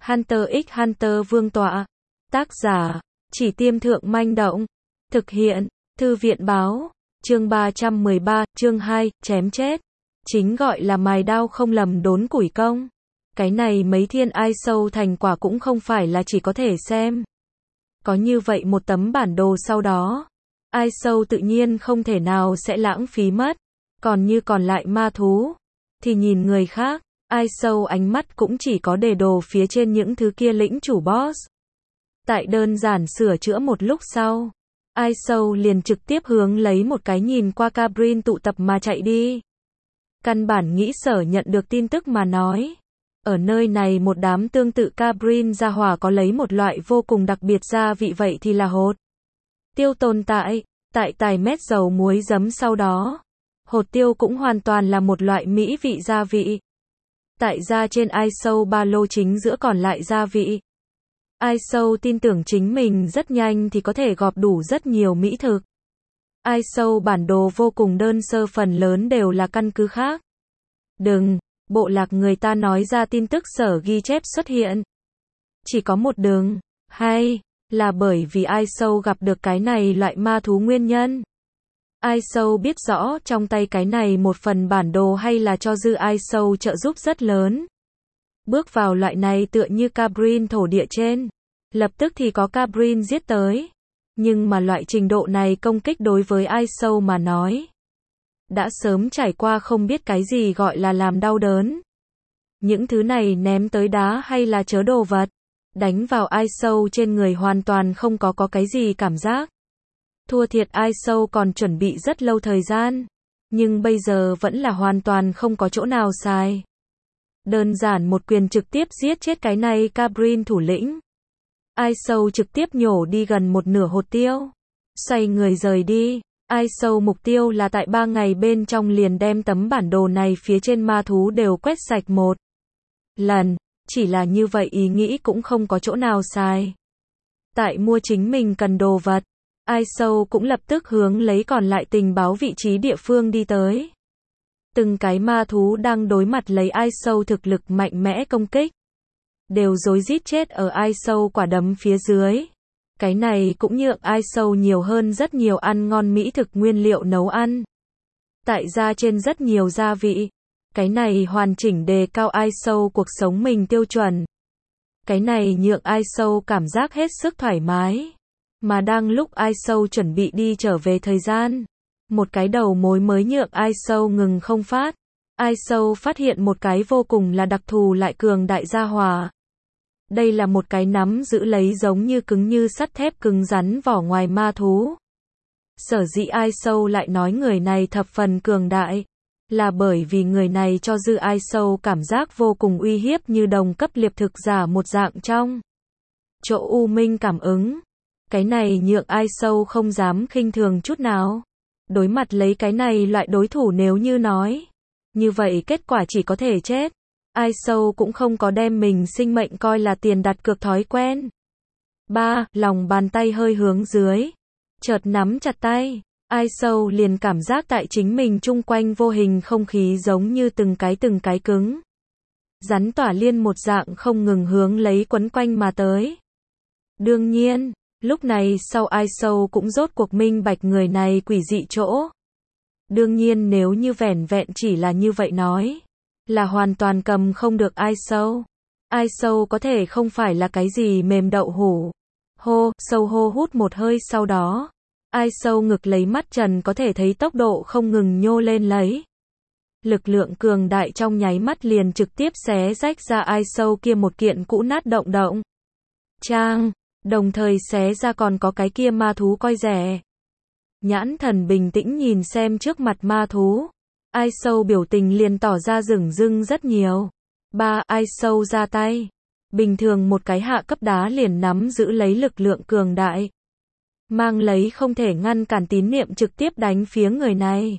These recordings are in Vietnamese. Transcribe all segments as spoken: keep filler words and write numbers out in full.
Hunter x Hunter vương tọa. Tác giả, Chỉ Tiêm Thượng Manh Động. Thực hiện, Thư viện báo. Chương ba trăm mười ba, chương hai, chém chết. Chính gọi là mài đao không lầm đốn củi công. Cái này mấy thiên ai sâu thành quả cũng không phải là chỉ có thể xem. Có như vậy một tấm bản đồ sau đó. Ai sâu tự nhiên không thể nào sẽ lãng phí mất. Còn như còn lại ma thú, thì nhìn người khác, ai sâu ánh mắt cũng chỉ có đề đồ phía trên những thứ kia lĩnh chủ boss. Tại đơn giản sửa chữa một lúc sau, ai sâu liền trực tiếp hướng lấy một cái nhìn qua Cabrin tụ tập mà chạy đi. Căn bản nghĩ sở nhận được tin tức mà nói. Ở nơi này một đám tương tự Cabrin gia hỏa có lấy một loại vô cùng đặc biệt gia vị, vậy thì là hột tiêu tồn tại, tại tài mét dầu muối giấm sau đó. Hột tiêu cũng hoàn toàn là một loại mỹ vị gia vị. Tại gia trên ai sâu ba lô chính giữa còn lại gia vị. Ai sâu tin tưởng chính mình rất nhanh thì có thể gọp đủ rất nhiều mỹ thực. Ai sâu bản đồ vô cùng đơn sơ, phần lớn đều là căn cứ khác. Đừng, bộ lạc người ta nói ra tin tức sở ghi chép xuất hiện. Chỉ có một đường, hay là bởi vì ai sâu gặp được cái này loại ma thú nguyên nhân. Ai sâu biết rõ trong tay cái này một phần bản đồ hay là cho dư ai sâu trợ giúp rất lớn. Bước vào loại này tựa như Cabrin thổ địa trên, lập tức thì có Cabrin giết tới. Nhưng mà loại trình độ này công kích đối với ai sâu mà nói, đã sớm trải qua không biết cái gì gọi là làm đau đớn. Những thứ này ném tới đá hay là chớ đồ vật, đánh vào ai sâu trên người hoàn toàn không có có cái gì cảm giác. Thua thiệt ai sâu còn chuẩn bị rất lâu thời gian, nhưng bây giờ vẫn là hoàn toàn không có chỗ nào xài. Đơn giản một quyền trực tiếp giết chết cái này Cabrin thủ lĩnh. Ai sâu trực tiếp nhổ đi gần một nửa hột tiêu, xoay người rời đi. Ai sâu mục tiêu là tại ba ngày bên trong liền đem tấm bản đồ này phía trên ma thú đều quét sạch một lần. Chỉ là như vậy ý nghĩ cũng không có chỗ nào sai. Tại mua chính mình cần đồ vật, ai sâu cũng lập tức hướng lấy còn lại tình báo vị trí địa phương đi tới. Từng cái ma thú đang đối mặt lấy ai sâu thực lực mạnh mẽ công kích, đều rối rít chết ở ai sâu quả đấm phía dưới. Cái này cũng nhượng ai sâu nhiều hơn rất nhiều ăn ngon mỹ thực nguyên liệu nấu ăn. Tại gia trên rất nhiều gia vị. Cái này hoàn chỉnh đề cao ai sâu cuộc sống mình tiêu chuẩn. Cái này nhượng ai sâu cảm giác hết sức thoải mái. Mà đang lúc ai sâu chuẩn bị đi trở về thời gian, một cái đầu mối mới nhượng ai sâu ngừng không phát. Ai sâu phát hiện một cái vô cùng là đặc thù lại cường đại gia hỏa. Đây là một cái nắm giữ lấy giống như cứng như sắt thép cứng rắn vỏ ngoài ma thú. Sở dĩ ai sâu lại nói người này thập phần cường đại, là bởi vì người này cho dư ai sâu cảm giác vô cùng uy hiếp như đồng cấp liệp thực giả một dạng trong chỗ u minh cảm ứng. Cái này nhượng ai sâu không dám khinh thường chút nào. Đối mặt lấy cái này loại đối thủ nếu như nói như vậy kết quả chỉ có thể chết. Ai sâu cũng không có đem mình sinh mệnh coi là tiền đặt cược thói quen. ba. Lòng bàn tay hơi hướng dưới, chợt nắm chặt tay. Ai sâu liền cảm giác tại chính mình chung quanh vô hình không khí giống như từng cái từng cái cứng rắn tỏa liên một dạng không ngừng hướng lấy quấn quanh mà tới. Đương nhiên, lúc này sau ai sâu cũng rốt cuộc minh bạch người này quỷ dị chỗ. Đương nhiên nếu như vẻn vẹn chỉ là như vậy nói, là hoàn toàn cầm không được ai sâu. Ai sâu có thể không phải là cái gì mềm đậu hũ. Hô, sâu hô hút một hơi sau đó. Ai sâu ngực lấy mắt trần có thể thấy tốc độ không ngừng nhô lên lấy. Lực lượng cường đại trong nháy mắt liền trực tiếp xé rách ra ai sâu kia một kiện cũ nát động động. Trang, đồng thời xé ra còn có cái kia ma thú coi rẻ. Nhãn thần bình tĩnh nhìn xem trước mặt ma thú. Ai sâu biểu tình liền tỏ ra rừng rưng rất nhiều. ba. Ai sâu ra tay. Bình thường một cái hạ cấp đá liền nắm giữ lấy lực lượng cường đại, mang lấy không thể ngăn cản tín niệm trực tiếp đánh phía người này.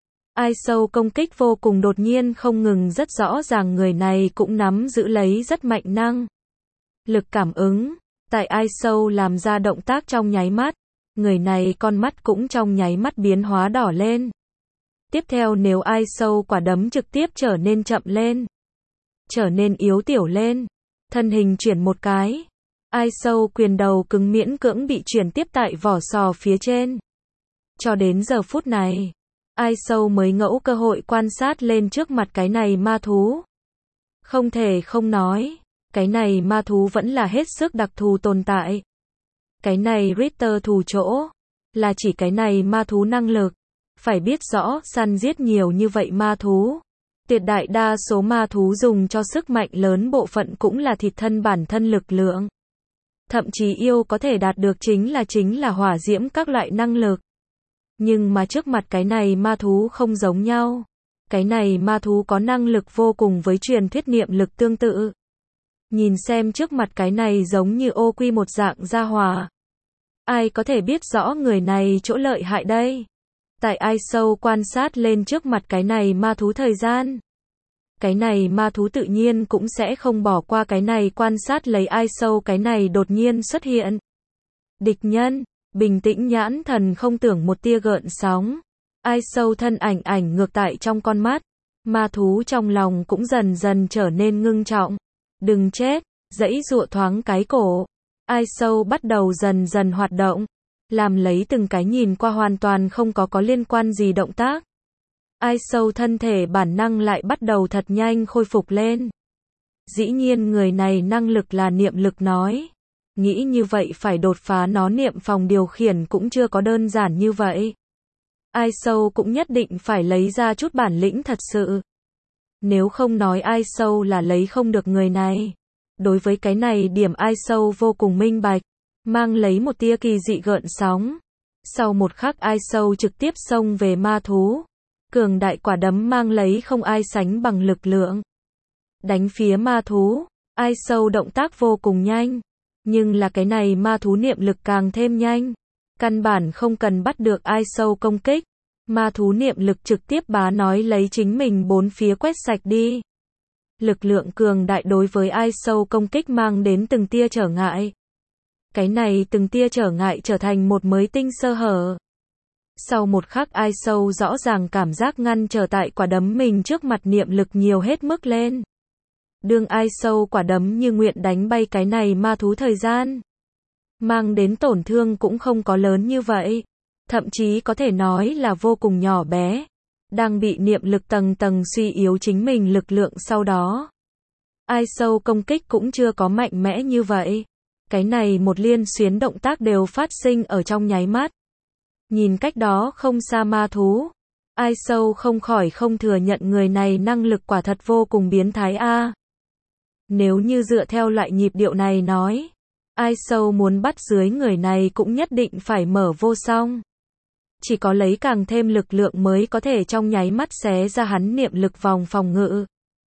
Ai sâu công kích vô cùng đột nhiên không ngừng, rất rõ ràng người này cũng nắm giữ lấy rất mạnh năng lực cảm ứng. Tại ai sâu làm ra động tác trong nháy mắt, người này con mắt cũng trong nháy mắt biến hóa đỏ lên. Tiếp theo nếu ai sâu quả đấm trực tiếp trở nên chậm lên, trở nên yếu tiểu lên, thân hình chuyển một cái. Ai Sâu quyền đầu cứng miễn cưỡng bị chuyển tiếp tại vỏ sò phía trên. Cho đến giờ phút này, Ai Sâu mới ngẫu cơ hội quan sát lên trước mặt cái này ma thú. Không thể không nói, cái này ma thú vẫn là hết sức đặc thù tồn tại. Cái này Ritter thù chỗ, là chỉ cái này ma thú năng lực. Phải biết rõ, săn giết nhiều như vậy ma thú. Tuyệt đại đa số ma thú dùng cho sức mạnh lớn bộ phận cũng là thịt thân bản thân lực lượng. Thậm chí yêu có thể đạt được chính là chính là hỏa diễm các loại năng lực. Nhưng mà trước mặt cái này ma thú không giống nhau. Cái này ma thú có năng lực vô cùng với truyền thuyết niệm lực tương tự. Nhìn xem trước mặt cái này giống như ô quy một dạng gia hỏa. Ai có thể biết rõ người này chỗ lợi hại đây? Tại Ai Sâu quan sát lên trước mặt cái này ma thú thời gian. Cái này ma thú tự nhiên cũng sẽ không bỏ qua cái này quan sát lấy Ai Sâu cái này đột nhiên xuất hiện. Địch nhân, bình tĩnh nhãn thần không tưởng một tia gợn sóng. Ai Sâu thân ảnh ảnh ngược tại trong con mắt. Ma thú trong lòng cũng dần dần trở nên ngưng trọng. Đừng chết, giãy giụa thoáng cái cổ. Ai Sâu bắt đầu dần dần hoạt động. Làm lấy từng cái nhìn qua hoàn toàn không có có liên quan gì động tác. Ai Sâu thân thể bản năng lại bắt đầu thật nhanh khôi phục lên. Dĩ nhiên người này năng lực là niệm lực nói. Nghĩ như vậy phải đột phá nó niệm phòng điều khiển cũng chưa có đơn giản như vậy. Ai Sâu cũng nhất định phải lấy ra chút bản lĩnh thật sự. Nếu không nói Ai Sâu là lấy không được người này. Đối với cái này điểm Ai Sâu vô cùng minh bạch. Mang lấy một tia kỳ dị gợn sóng. Sau một khắc Ai Sâu trực tiếp xông về ma thú. Cường đại quả đấm mang lấy không ai sánh bằng lực lượng. Đánh phía ma thú. Ai Sâu động tác vô cùng nhanh. Nhưng là cái này ma thú niệm lực càng thêm nhanh. Căn bản không cần bắt được Ai Sâu công kích. Ma thú niệm lực trực tiếp bá nói lấy chính mình bốn phía quét sạch đi. Lực lượng cường đại đối với Ai Sâu công kích mang đến từng tia trở ngại. Cái này từng tia trở ngại trở thành một mới tinh sơ hở. Sau một khắc Ai Sâu rõ ràng cảm giác ngăn trở tại quả đấm mình trước mặt niệm lực nhiều hết mức lên. Đương Ai Sâu quả đấm như nguyện đánh bay cái này ma thú thời gian. Mang đến tổn thương cũng không có lớn như vậy. Thậm chí có thể nói là vô cùng nhỏ bé. Đang bị niệm lực tầng tầng suy yếu chính mình lực lượng sau đó. Ai Sâu công kích cũng chưa có mạnh mẽ như vậy. Cái này một liên xuyến động tác đều phát sinh ở trong nháy mắt. Nhìn cách đó không xa ma thú. Ai Sâu không khỏi không thừa nhận người này năng lực quả thật vô cùng biến thái a. Nếu như dựa theo loại nhịp điệu này nói. Ai Sâu muốn bắt dưới người này cũng nhất định phải mở vô song. Chỉ có lấy càng thêm lực lượng mới có thể trong nháy mắt xé ra hắn niệm lực vòng phòng ngự.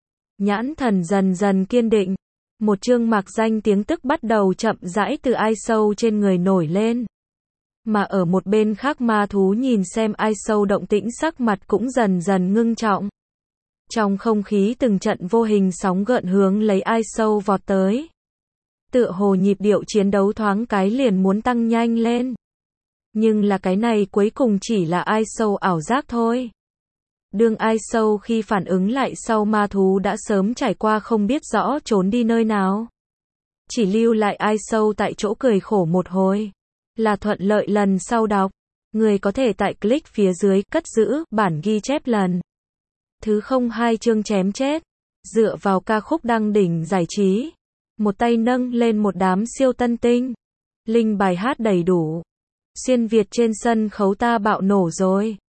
Nhãn thần dần dần kiên định. Một chương mạc danh tiếng tức bắt đầu chậm rãi từ Ai Sâu trên người nổi lên. Mà ở một bên khác ma thú nhìn xem Ai Sâu động tĩnh sắc mặt cũng dần dần ngưng trọng. Trong không khí từng trận vô hình sóng gợn hướng lấy Ai Sâu vọt tới. Tựa hồ nhịp điệu chiến đấu thoáng cái liền muốn tăng nhanh lên. Nhưng là cái này cuối cùng chỉ là Ai Sâu ảo giác thôi. Đương Ai Sâu khi phản ứng lại sau ma thú đã sớm trải qua không biết rõ trốn đi nơi nào. Chỉ lưu lại Ai Sâu tại chỗ cười khổ một hồi. Là thuận lợi lần sau đọc. Người có thể tại click phía dưới cất giữ bản ghi chép lần thứ không hai chương chém chết. Dựa vào ca khúc đăng đỉnh giải trí. Một tay nâng lên một đám siêu tân tinh. Linh bài hát đầy đủ. Xuyên Việt trên sân khấu ta bạo nổ rồi.